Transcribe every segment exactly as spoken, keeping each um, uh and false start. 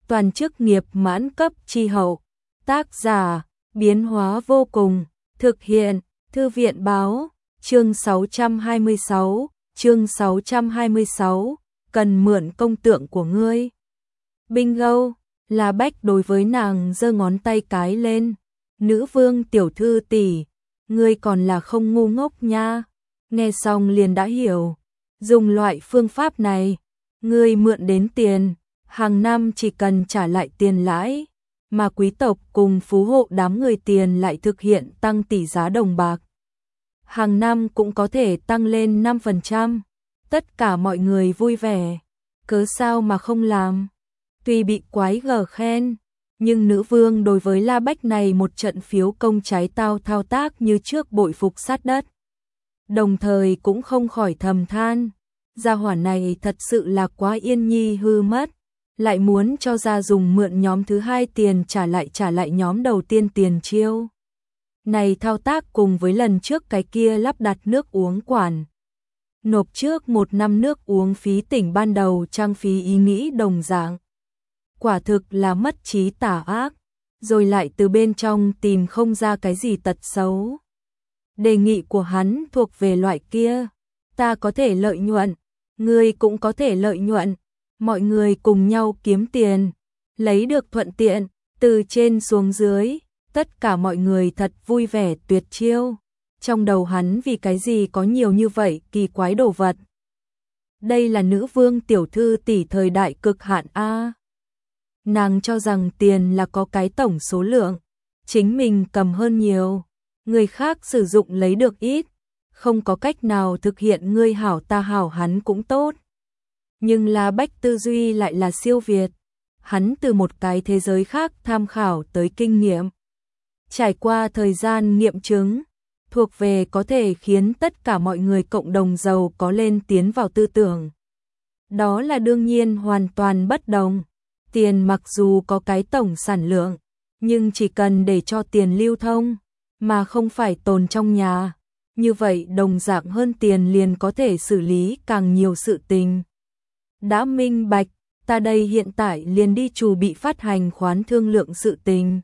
toàn chức nghiệp mãn cấp chi hậu. Tác giả, biến hóa vô cùng, thực hiện, Thư viện báo, chương sáu trăm hai mươi sáu, chương sáu trăm hai mươi sáu, cần mượn công tượng của ngươi. Bingo, La Bách đối với nàng giơ ngón tay cái lên, nữ vương tiểu thư tỷ, ngươi còn là không ngu ngốc nha. Nghe xong liền đã hiểu, dùng loại phương pháp này, ngươi mượn đến tiền, hàng năm chỉ cần trả lại tiền lãi, mà quý tộc cùng phú hộ đám người tiền lại thực hiện tăng tỷ giá đồng bạc. Hàng năm cũng có thể tăng lên năm phần trăm, tất cả mọi người vui vẻ, cớ sao mà không làm. Tuy bị quái gở khen, nhưng nữ vương đối với La Bách này một trận phiếu công trái tao thao tác như trước bội phục sát đất. Đồng thời cũng không khỏi thầm than, gia hỏa này thật sự là quá yên nhi hư mất, lại muốn cho ra dùng mượn nhóm thứ hai tiền trả lại trả lại nhóm đầu tiên tiền chiêu. Này thao tác cùng với lần trước cái kia lắp đặt nước uống quản, nộp trước một năm nước uống phí tỉnh ban đầu trang phí ý nghĩ đồng dạng. Quả thực là mất trí tà ác, rồi lại từ bên trong tìm không ra cái gì tật xấu. Đề nghị của hắn thuộc về loại kia, ta có thể lợi nhuận, ngươi cũng có thể lợi nhuận, mọi người cùng nhau kiếm tiền, lấy được thuận tiện, từ trên xuống dưới, tất cả mọi người thật vui vẻ tuyệt chiêu. Trong đầu hắn vì cái gì có nhiều như vậy kỳ quái đồ vật. Đây là nữ vương tiểu thư tỷ thời đại cực hạn a. Nàng cho rằng tiền là có cái tổng số lượng, chính mình cầm hơn nhiều, người khác sử dụng lấy được ít, không có cách nào thực hiện ngươi hảo ta hảo hắn cũng tốt. Nhưng La Bách tư duy lại là siêu việt, hắn từ một cái thế giới khác tham khảo tới kinh nghiệm. Trải qua thời gian nghiệm chứng, thuộc về có thể khiến tất cả mọi người cộng đồng giàu có lên tiến vào tư tưởng. Đó là đương nhiên hoàn toàn bất đồng. Tiền mặc dù có cái tổng sản lượng, nhưng chỉ cần để cho tiền lưu thông, mà không phải tồn trong nhà. Như vậy đồng dạng hơn tiền liền có thể xử lý càng nhiều sự tình. Đã minh bạch, ta đây hiện tại liền đi chủ bị phát hành khoán thương lượng sự tình.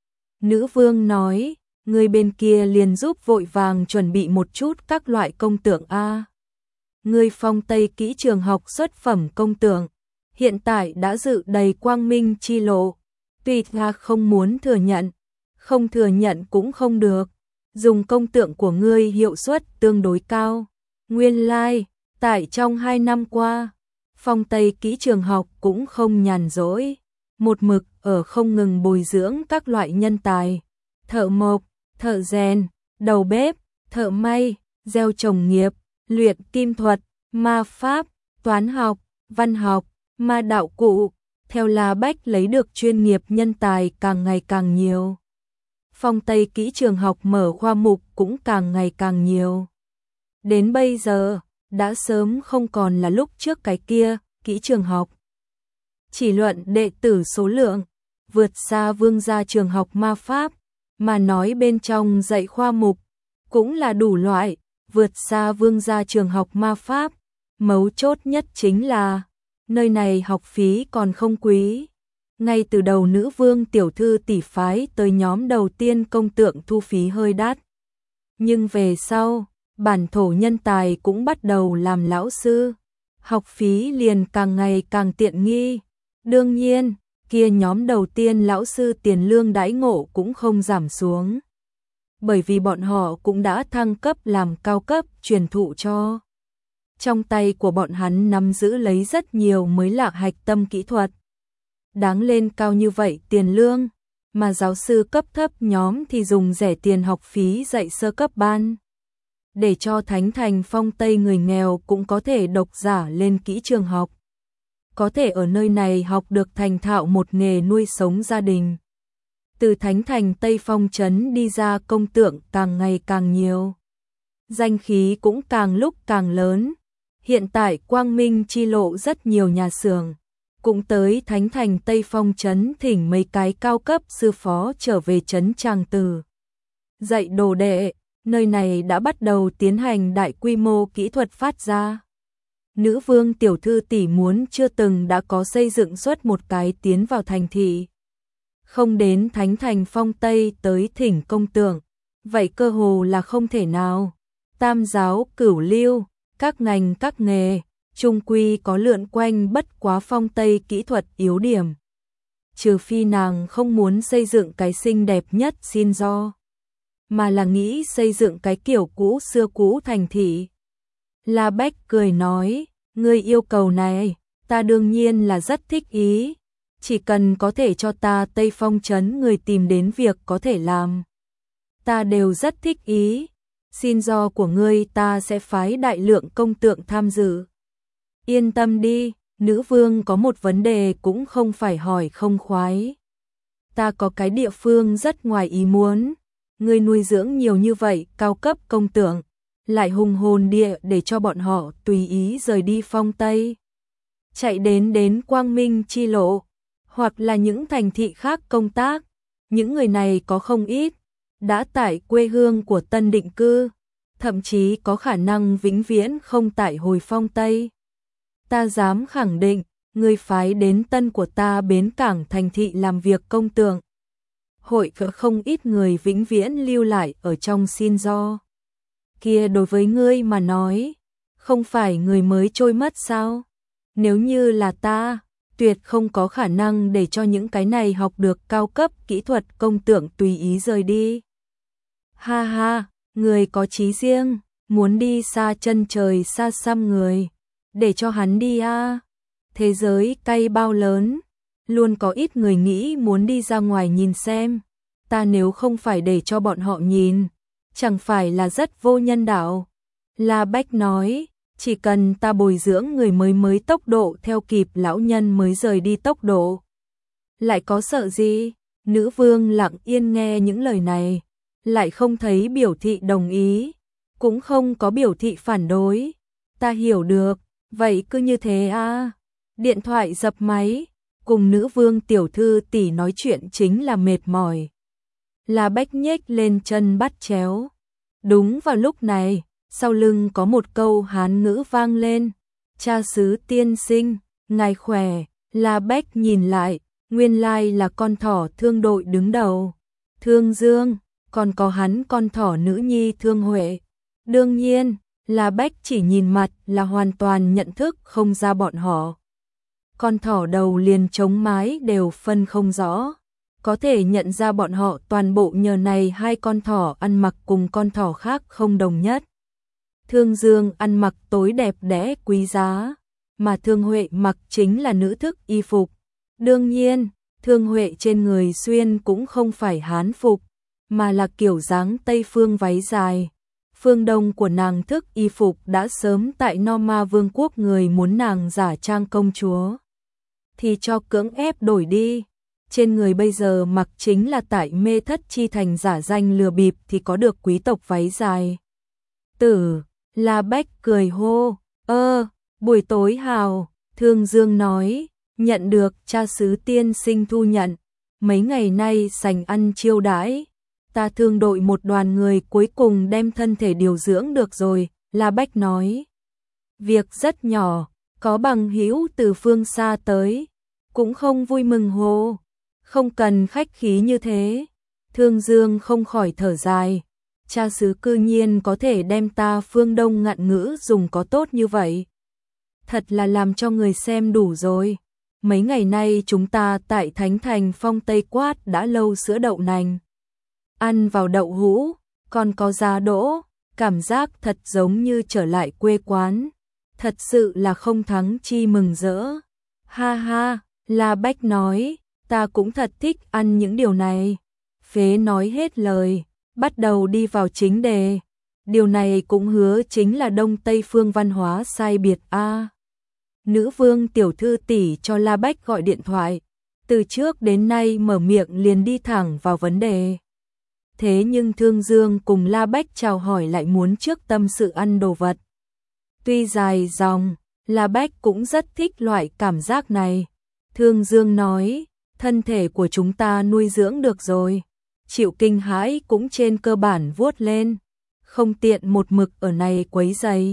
Nữ vương nói, người bên kia liền giúp vội vàng chuẩn bị một chút các loại công tượng A. Người phong Tây kỹ trường học xuất phẩm công tượng, hiện tại đã dự đầy quang minh chi lộ. Tuy ta không muốn thừa nhận, không thừa nhận cũng không được. Dùng công tượng của ngươi hiệu suất tương đối cao. Nguyên lai, like, tại trong hai năm qua, phong Tây kỹ trường học cũng không nhàn rỗi, một mực ở không ngừng bồi dưỡng các loại nhân tài, thợ mộc, thợ rèn, đầu bếp, thợ may, gieo trồng nghiệp, luyện kim thuật, ma pháp, toán học, văn học, ma đạo cụ. Theo La Bách lấy được chuyên nghiệp nhân tài càng ngày càng nhiều. Phong Tây kỹ trường học mở khoa mục cũng càng ngày càng nhiều. Đến bây giờ, đã sớm không còn là lúc trước cái kia, kỹ trường học. Chỉ luận đệ tử số lượng, vượt xa vương gia trường học ma pháp, mà nói bên trong dạy khoa mục, cũng là đủ loại, vượt xa vương gia trường học ma pháp. Mấu chốt nhất chính là, nơi này học phí còn không quý. Ngay từ đầu nữ vương tiểu thư tỷ phái tới nhóm đầu tiên công tượng thu phí hơi đắt. Nhưng về sau, bản thổ nhân tài cũng bắt đầu làm lão sư. Học phí liền càng ngày càng tiện nghi. Đương nhiên, kia nhóm đầu tiên lão sư tiền lương đãi ngộ cũng không giảm xuống. Bởi vì bọn họ cũng đã thăng cấp làm cao cấp truyền thụ cho. Trong tay của bọn hắn nắm giữ lấy rất nhiều mới lạ hạch tâm kỹ thuật. Đáng lên cao như vậy tiền lương, mà giáo sư cấp thấp nhóm thì dùng rẻ tiền học phí dạy sơ cấp ban. Để cho Thánh Thành phong Tây người nghèo cũng có thể độc giả lên kỹ trường học. Có thể ở nơi này học được thành thạo một nghề nuôi sống gia đình. Từ Thánh Thành Tây Phong trấn đi ra công tượng càng ngày càng nhiều. Danh khí cũng càng lúc càng lớn. Hiện tại Quang Minh chi lộ rất nhiều nhà xưởng, cũng tới Thánh Thành Tây Phong trấn thỉnh mấy cái cao cấp sư phó trở về trấn Tràng Từ. Dạy đồ đệ, nơi này đã bắt đầu tiến hành đại quy mô kỹ thuật phát ra. Nữ vương tiểu thư tỷ muốn chưa từng đã có xây dựng suốt một cái tiến vào thành thị. Không đến thánh thành Phong Tây tới thỉnh công tượng, vậy cơ hồ là không thể nào. Tam giáo cửu lưu, các ngành các nghề, chung quy có lượn quanh bất quá Phong Tây kỹ thuật yếu điểm. Trừ phi nàng không muốn xây dựng cái xinh đẹp nhất xin do, mà là nghĩ xây dựng cái kiểu cũ xưa cũ thành thị. La Bách cười nói, ngươi yêu cầu này, ta đương nhiên là rất thích ý, chỉ cần có thể cho ta Tây Phong trấn người tìm đến việc có thể làm. Ta đều rất thích ý, xin do của ngươi ta sẽ phái đại lượng công tượng tham dự. Yên tâm đi, nữ vương có một vấn đề cũng không phải hỏi không khoái. Ta có cái địa phương rất ngoài ý muốn, ngươi nuôi dưỡng nhiều như vậy cao cấp công tượng, lại hùng hồn địa để cho bọn họ tùy ý rời đi Phong Tây. Chạy đến đến Quang Minh chi lộ, hoặc là những thành thị khác công tác, những người này có không ít, đã tại quê hương của Tân định cư, thậm chí có khả năng vĩnh viễn không tại hồi Phong Tây. Ta dám khẳng định, người phái đến Tân của ta bến cảng thành thị làm việc công tượng. Hội có không ít người vĩnh viễn lưu lại ở trong xin do. Kia đối với ngươi mà nói, không phải người mới trôi mất sao? Nếu như là ta, tuyệt không có khả năng để cho những cái này học được cao cấp kỹ thuật công tượng tùy ý rời đi. Ha ha, người có chí riêng, muốn đi xa chân trời xa xăm người, để cho hắn đi a. Thế giới cay bao lớn, luôn có ít người nghĩ muốn đi ra ngoài nhìn xem, ta nếu không phải để cho bọn họ nhìn, chẳng phải là rất vô nhân đạo. La Bách nói, chỉ cần ta bồi dưỡng người mới mới tốc độ theo kịp lão nhân mới rời đi tốc độ. Lại có sợ gì? Nữ vương lặng yên nghe những lời này, lại không thấy biểu thị đồng ý, cũng không có biểu thị phản đối. Ta hiểu được, vậy cứ như thế à. Điện thoại dập máy, cùng nữ vương tiểu thư tỷ nói chuyện chính là mệt mỏi. La Bách nhếch lên chân bắt chéo. Đúng vào lúc này, sau lưng có một câu Hán ngữ vang lên. Cha xứ tiên sinh, ngài khỏe. La Bách nhìn lại, nguyên lai là con thỏ thương đội đứng đầu. Thương Dương, còn có hắn con thỏ nữ nhi Thương Huệ. Đương nhiên, La Bách chỉ nhìn mặt là hoàn toàn nhận thức không ra bọn họ. Con thỏ đầu liền trống mái đều phân không rõ. Có thể nhận ra bọn họ toàn bộ nhờ này hai con thỏ ăn mặc cùng con thỏ khác không đồng nhất. Thương Dương ăn mặc tối đẹp đẽ quý giá, mà Thương Huệ mặc chính là nữ thức y phục. Đương nhiên, Thương Huệ trên người xuyên cũng không phải Hán phục, mà là kiểu dáng Tây phương váy dài. Phương Đông của nàng thức y phục đã sớm tại Norma Vương quốc người muốn nàng giả trang công chúa, thì cho cưỡng ép đổi đi. Trên người bây giờ mặc chính là tại Mê Thất chi thành giả danh lừa bịp thì có được quý tộc váy dài. Tử, La Bách cười hô, ơ, buổi tối hào, Thương Dương nói, nhận được cha xứ tiên sinh thu nhận, mấy ngày nay sành ăn chiêu đãi, ta thương đội một đoàn người cuối cùng đem thân thể điều dưỡng được rồi, La Bách nói. Việc rất nhỏ, có bằng hữu từ phương xa tới, cũng không vui mừng hồ. Không cần khách khí như thế. Thương Dương không khỏi thở dài. Cha xứ cư nhiên có thể đem ta phương Đông ngạn ngữ dùng có tốt như vậy. Thật là làm cho người xem đủ rồi. Mấy ngày nay chúng ta tại Thánh Thành Phong Tây Quát đã lâu sữa đậu nành. Ăn vào đậu hũ, còn có giá đỗ, cảm giác thật giống như trở lại quê quán. Thật sự là không thắng chi mừng rỡ. Ha ha, La Bách nói. Ta cũng thật thích ăn những điều này. Phế nói hết lời, bắt đầu đi vào chính đề. Điều này cũng hứa chính là Đông Tây phương văn hóa sai biệt a. À, nữ vương tiểu thư tỷ cho La Bách gọi điện thoại, từ trước đến nay mở miệng liền đi thẳng vào vấn đề. Thế nhưng Thương Dương cùng La Bách chào hỏi lại muốn trước tâm sự ăn đồ vật. Tuy dài dòng, La Bách cũng rất thích loại cảm giác này. Thương Dương nói, thân thể của chúng ta nuôi dưỡng được rồi, chịu kinh hãi cũng trên cơ bản vuốt lên, không tiện một mực ở này quấy rầy.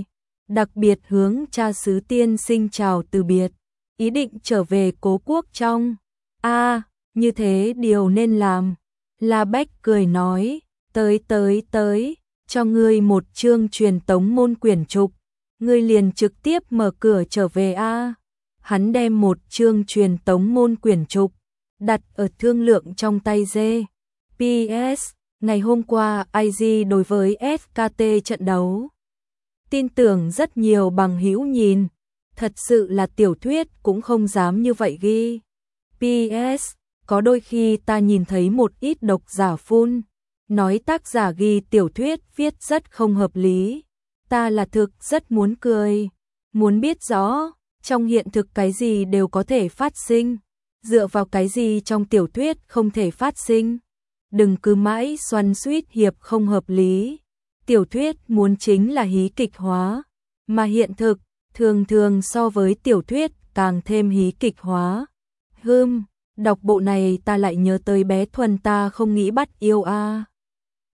đặc biệt hướng cha xứ tiên sinh chào từ biệt, ý định trở về cố quốc trong. A, à, như thế điều nên làm. La Bách cười nói, tới tới tới, cho ngươi một chương truyền tống môn quyển trục, ngươi liền trực tiếp mở cửa trở về a. À. Hắn đem một chương truyền tống môn quyển trục đặt ở thương lượng trong tay dê. pê ét, ngày hôm qua i giê đối với ép ca tê trận đấu. Tin tưởng rất nhiều bằng hữu nhìn, thật sự là tiểu thuyết cũng không dám như vậy ghi. pê ét, có đôi khi ta nhìn thấy một ít độc giả phun, nói tác giả ghi tiểu thuyết viết rất không hợp lý. Ta là thực rất muốn cười, muốn biết rõ, trong hiện thực cái gì đều có thể phát sinh, dựa vào cái gì trong tiểu thuyết không thể phát sinh. Đừng cứ mãi xoắn xuýt hiệp không hợp lý. Tiểu thuyết muốn chính là hí kịch hóa, mà hiện thực thường thường so với tiểu thuyết càng thêm hí kịch hóa. Hừm, đọc bộ này ta lại nhớ tới bé Thuần ta không nghĩ bắt yêu a.